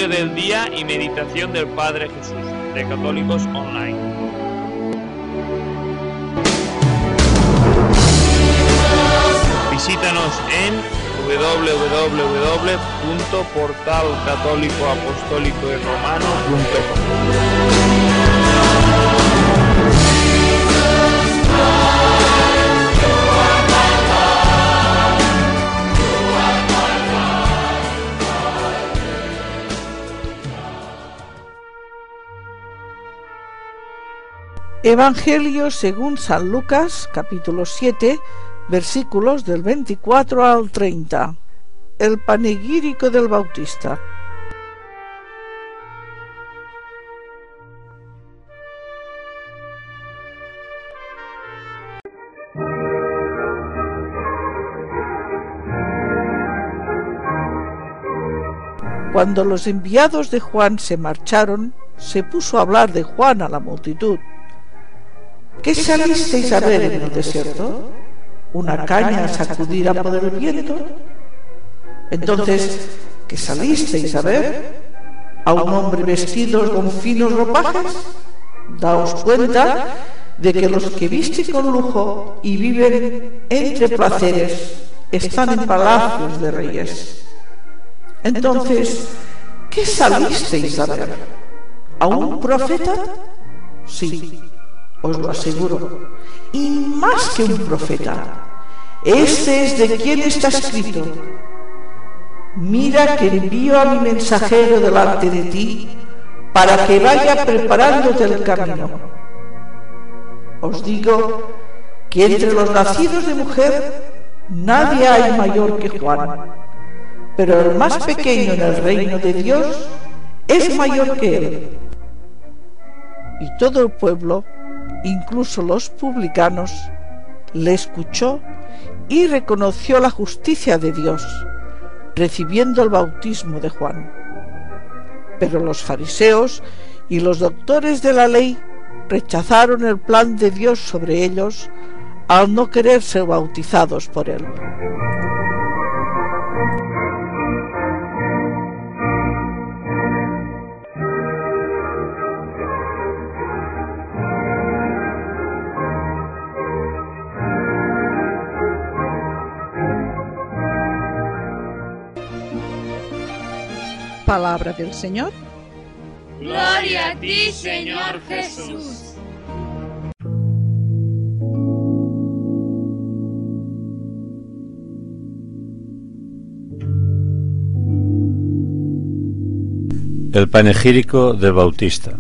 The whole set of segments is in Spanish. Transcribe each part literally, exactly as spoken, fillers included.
Evangelio del día y meditación del Padre Jesús, de Católicos Online. Visítanos en doble u doble u doble u punto portal católico apostólico y romano punto com. Evangelio según San Lucas, capítulo siete, versículos del veinticuatro al treinta. El panegírico del Bautista. Cuando los enviados de Juan se marcharon, se puso a hablar de Juan a la multitud. ¿Qué salisteis a ver en el desierto? ¿Una caña sacudida por el viento? Entonces, ¿qué salisteis a ver? ¿A un hombre vestido con finos ropajes? Daos cuenta de que los que visten con lujo y viven entre placeres están en palacios de reyes. Entonces, ¿qué salisteis a ver? ¿A un profeta? Sí, os lo aseguro, y más que un profeta. Este es de quien está escrito: mira que envío a mi mensajero delante de ti, para que vaya preparándote el camino. Os digo que entre los nacidos de mujer nadie hay mayor que Juan, pero el más pequeño en el reino de Dios es mayor que él. Y todo el pueblo, incluso los publicanos, le escuchó y reconoció la justicia de Dios, recibiendo el bautismo de Juan. Pero los fariseos y los doctores de la ley rechazaron el plan de Dios sobre ellos al no querer ser bautizados por él. Palabra del Señor. Gloria a ti, Señor Jesús. El panegírico del Bautista.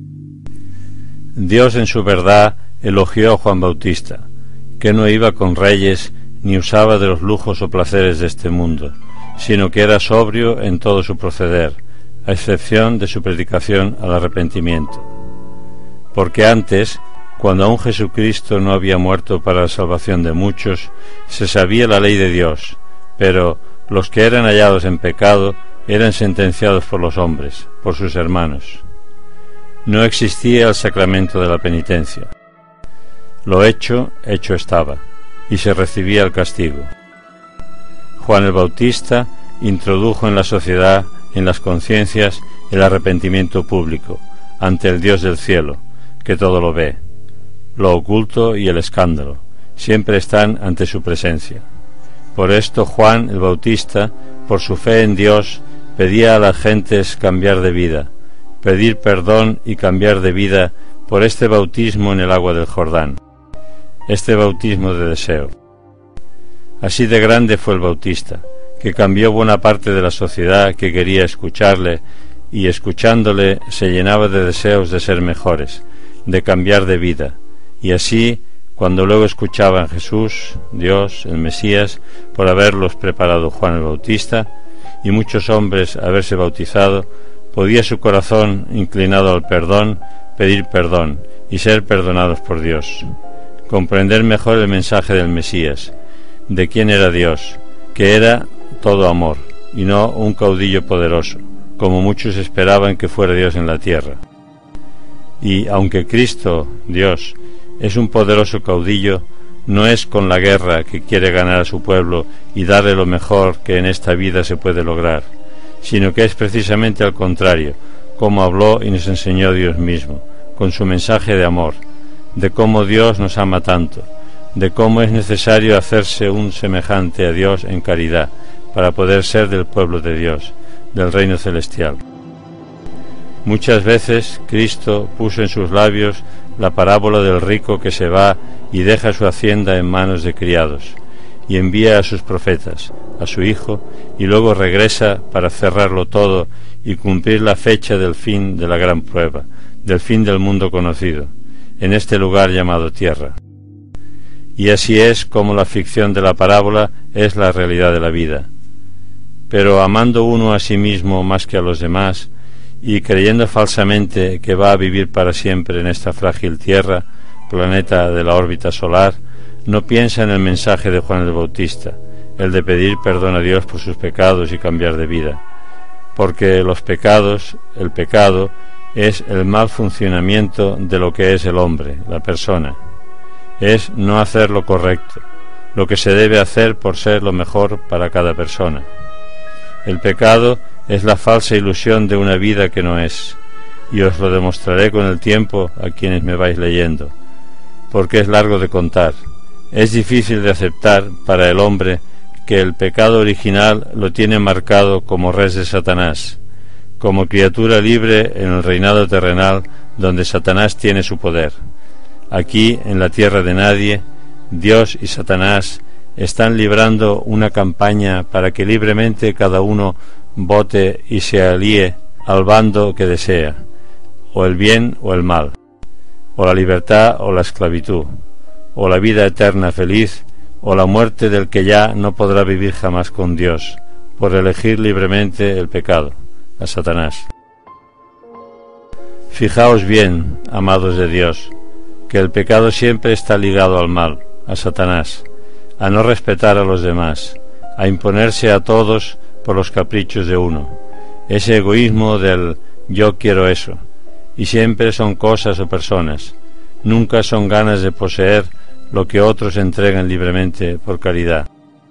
Dios en su verdad elogió a Juan Bautista, que no iba con reyes ni usaba de los lujos o placeres de este mundo, sino que era sobrio en todo su proceder, a excepción de su predicación al arrepentimiento. Porque antes, cuando aún Jesucristo no había muerto para la salvación de muchos, se sabía la ley de Dios, pero los que eran hallados en pecado eran sentenciados por los hombres, por sus hermanos. No existía el sacramento de la penitencia. Lo hecho, hecho estaba, y se recibía el castigo. Juan el Bautista introdujo en la sociedad, en las conciencias, el arrepentimiento público ante el Dios del cielo, que todo lo ve. Lo oculto y el escándalo siempre están ante su presencia. Por esto Juan el Bautista, por su fe en Dios, pedía a las gentes cambiar de vida, pedir perdón y cambiar de vida por este bautismo en el agua del Jordán, este bautismo de deseo. Así de grande fue el Bautista, que cambió buena parte de la sociedad que quería escucharle, y escuchándole se llenaba de deseos de ser mejores, de cambiar de vida, y así, cuando luego escuchaban Jesús, Dios, el Mesías, por haberlos preparado Juan el Bautista, y muchos hombres haberse bautizado, podía su corazón, inclinado al perdón, pedir perdón, y ser perdonados por Dios, comprender mejor el mensaje del Mesías, de quién era Dios, que era todo amor, y no un caudillo poderoso, como muchos esperaban que fuera Dios en la tierra. Y aunque Cristo, Dios, es un poderoso caudillo, no es con la guerra que quiere ganar a su pueblo y darle lo mejor que en esta vida se puede lograr, sino que es precisamente al contrario, como habló y nos enseñó Dios mismo, con su mensaje de amor, de cómo Dios nos ama tanto, de cómo es necesario hacerse un semejante a Dios en caridad, para poder ser del pueblo de Dios, del reino celestial. Muchas veces Cristo puso en sus labios la parábola del rico que se va y deja su hacienda en manos de criados, y envía a sus profetas, a su hijo, y luego regresa para cerrarlo todo y cumplir la fecha del fin de la gran prueba, del fin del mundo conocido, en este lugar llamado tierra. Y así es como la ficción de la parábola es la realidad de la vida. Pero amando uno a sí mismo más que a los demás, y creyendo falsamente que va a vivir para siempre en esta frágil tierra, planeta de la órbita solar, no piensa en el mensaje de Juan el Bautista, el de pedir perdón a Dios por sus pecados y cambiar de vida, porque los pecados, el pecado, es el mal funcionamiento de lo que es el hombre, la persona. Es no hacer lo correcto, lo que se debe hacer por ser lo mejor para cada persona. El pecado es la falsa ilusión de una vida que no es, y os lo demostraré con el tiempo a quienes me vais leyendo, porque es largo de contar. Es difícil de aceptar para el hombre que el pecado original lo tiene marcado como res de Satanás, como criatura libre en el reinado terrenal donde Satanás tiene su poder. Aquí, en la tierra de nadie, Dios y Satanás están librando una campaña para que libremente cada uno vote y se alíe al bando que desea, o el bien o el mal, o la libertad o la esclavitud, o la vida eterna feliz, o la muerte del que ya no podrá vivir jamás con Dios, por elegir libremente el pecado, a Satanás. Fijaos bien, amados de Dios, que el pecado siempre está ligado al mal, a Satanás, a no respetar a los demás, a imponerse a todos por los caprichos de uno, ese egoísmo del yo quiero eso, y siempre son cosas o personas, nunca son ganas de poseer lo que otros entregan libremente por caridad.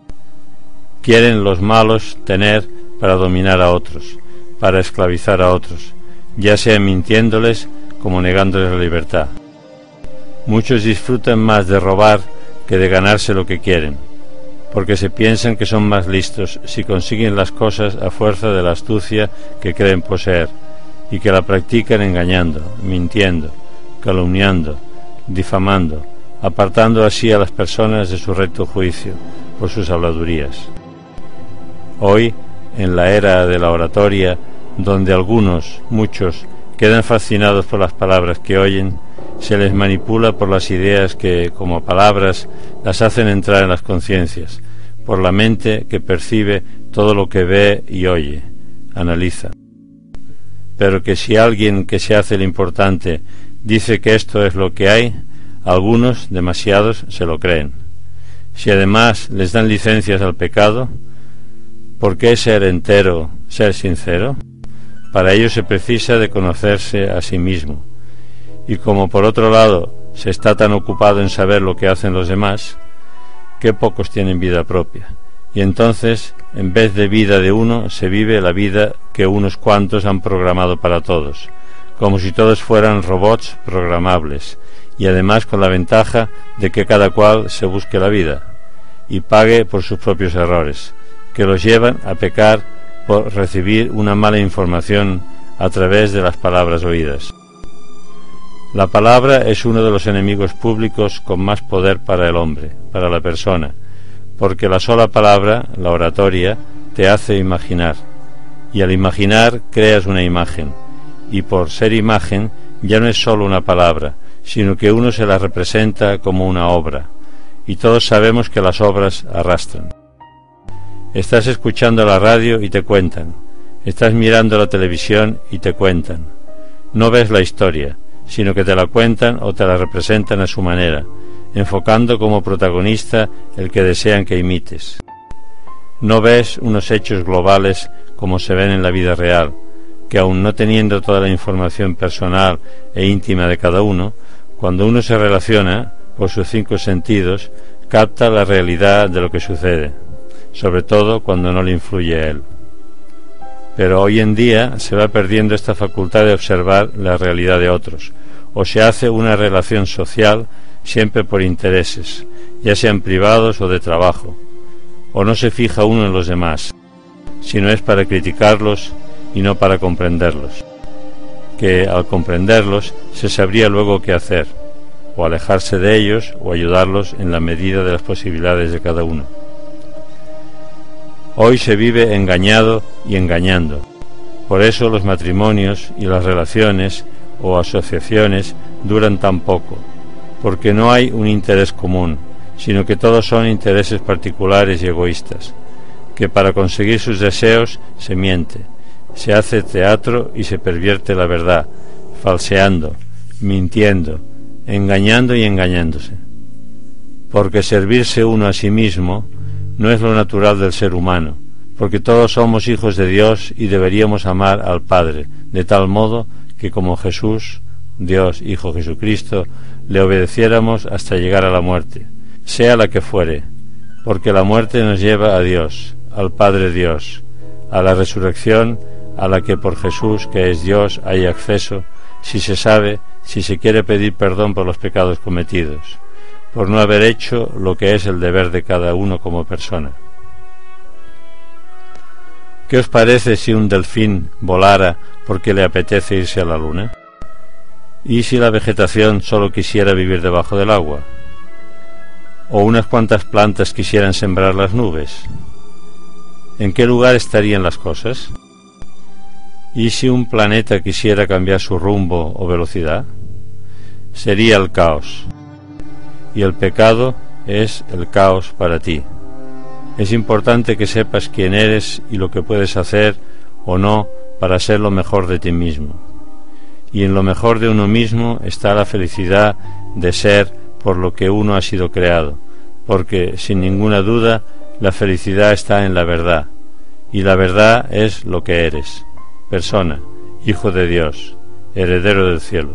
Quieren los malos tener para dominar a otros, para esclavizar a otros, ya sea mintiéndoles como negándoles la libertad. Muchos disfrutan más de robar que de ganarse lo que quieren, porque se piensan que son más listos si consiguen las cosas a fuerza de la astucia que creen poseer, y que la practican engañando, mintiendo, calumniando, difamando, apartando así a las personas de su recto juicio por sus habladurías. Hoy, en la era de la oratoria, donde algunos, muchos, quedan fascinados por las palabras que oyen, se les manipula por las ideas que, como palabras, las hacen entrar en las conciencias, por la mente que percibe todo lo que ve y oye, analiza. Pero que si alguien que se hace el importante dice que esto es lo que hay, algunos, demasiados, se lo creen. Si además les dan licencias al pecado, ¿por qué ser entero, ser sincero? Para ello se precisa de conocerse a sí mismo. Y como por otro lado se está tan ocupado en saber lo que hacen los demás, qué pocos tienen vida propia. Y entonces, en vez de vida de uno, se vive la vida que unos cuantos han programado para todos, como si todos fueran robots programables, y además con la ventaja de que cada cual se busque la vida y pague por sus propios errores, que los llevan a pecar por recibir una mala información a través de las palabras oídas. La palabra es uno de los enemigos públicos con más poder para el hombre, para la persona, porque la sola palabra, la oratoria, te hace imaginar, y al imaginar creas una imagen, y por ser imagen ya no es solo una palabra, sino que uno se la representa como una obra, y todos sabemos que las obras arrastran. Estás escuchando la radio y te cuentan, estás mirando la televisión y te cuentan. No ves la historia, sino que te la cuentan o te la representan a su manera, enfocando como protagonista el que desean que imites. No ves unos hechos globales como se ven en la vida real, que aun no teniendo toda la información personal e íntima de cada uno, cuando uno se relaciona, por sus cinco sentidos, capta la realidad de lo que sucede, sobre todo cuando no le influye a él. pero hoy en día se va perdiendo esta facultad de observar la realidad de otros, o se hace una relación social siempre por intereses, ya sean privados o de trabajo, o no se fija uno en los demás, sino es para criticarlos y no para comprenderlos, que al comprenderlos se sabría luego qué hacer, o alejarse de ellos o ayudarlos en la medida de las posibilidades de cada uno. Hoy se vive engañado y engañando. Por eso los matrimonios y las relaciones o asociaciones duran tan poco, porque no hay un interés común, sino que todos son intereses particulares y egoístas, que para conseguir sus deseos se miente, se hace teatro y se pervierte la verdad, falseando, mintiendo, engañando y engañándose. Porque servirse uno a sí mismo no es lo natural del ser humano, porque todos somos hijos de Dios y deberíamos amar al Padre, de tal modo que como Jesús, Dios, Hijo Jesucristo, le obedeciéramos hasta llegar a la muerte, sea la que fuere, porque la muerte nos lleva a Dios, al Padre Dios, a la resurrección a la que por Jesús, que es Dios, hay acceso, si se sabe, si se quiere pedir perdón por los pecados cometidos, por no haber hecho lo que es el deber de cada uno como persona. ¿Qué os parece si un delfín volara porque le apetece irse a la luna? ¿Y si la vegetación solo quisiera vivir debajo del agua? ¿O unas cuantas plantas quisieran sembrar las nubes? ¿En qué lugar estarían las cosas? ¿Y si un planeta quisiera cambiar su rumbo o velocidad? Sería el caos. Y el pecado es el caos para ti. Es importante que sepas quién eres y lo que puedes hacer o no para ser lo mejor de ti mismo. Y en lo mejor de uno mismo está la felicidad de ser por lo que uno ha sido creado, porque sin ninguna duda la felicidad está en la verdad, y la verdad es lo que eres, persona, hijo de Dios, heredero del cielo.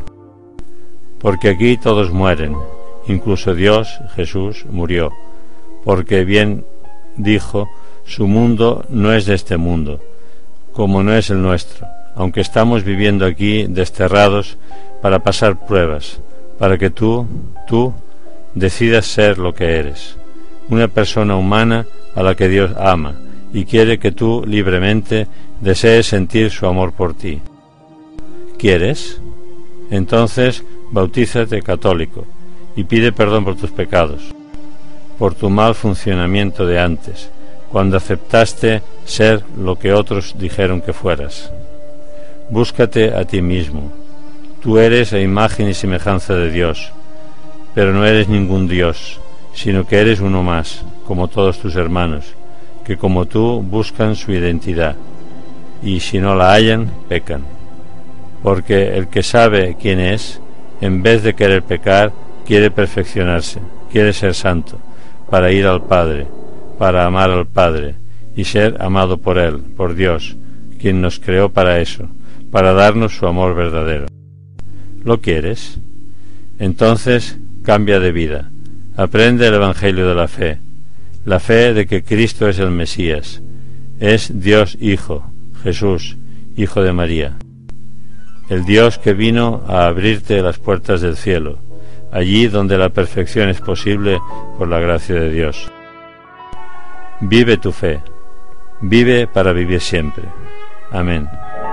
Porque aquí todos mueren, incluso Dios, Jesús, murió, porque bien dijo, su mundo no es de este mundo, como no es el nuestro, aunque estamos viviendo aquí desterrados para pasar pruebas, para que tú, tú, decidas ser lo que eres, una persona humana a la que Dios ama y quiere que tú libremente desees sentir su amor por ti. ¿Quieres? Entonces bautízate católico y pide perdón por tus pecados, por tu mal funcionamiento de antes, cuando aceptaste ser lo que otros dijeron que fueras. Búscate a ti mismo. Tú eres a imagen y semejanza de Dios, pero no eres ningún Dios, sino que eres uno más, como todos tus hermanos, que como tú buscan su identidad, y si no la hallan, pecan. Porque el que sabe quién es, en vez de querer pecar, quiere perfeccionarse, quiere ser santo, para ir al Padre, para amar al Padre, y ser amado por Él, por Dios, quien nos creó para eso, para darnos su amor verdadero. ¿Lo quieres? Entonces cambia de vida, aprende el Evangelio de la fe, la fe de que Cristo es el Mesías, es Dios Hijo, Jesús, Hijo de María, el Dios que vino a abrirte las puertas del cielo, allí donde la perfección es posible por la gracia de Dios. Vive tu fe, vive para vivir siempre. Amén.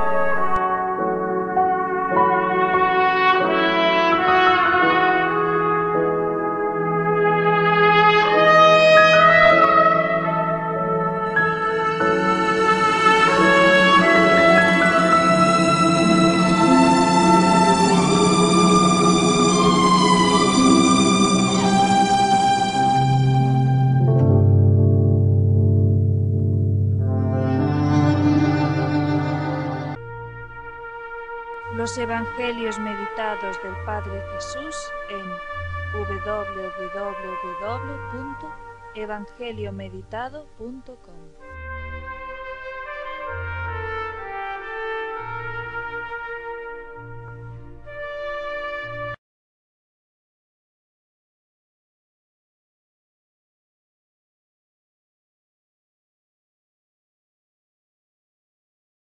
Los Evangelios meditados del Padre Jesús en w w w punto evangeliomeditado punto com.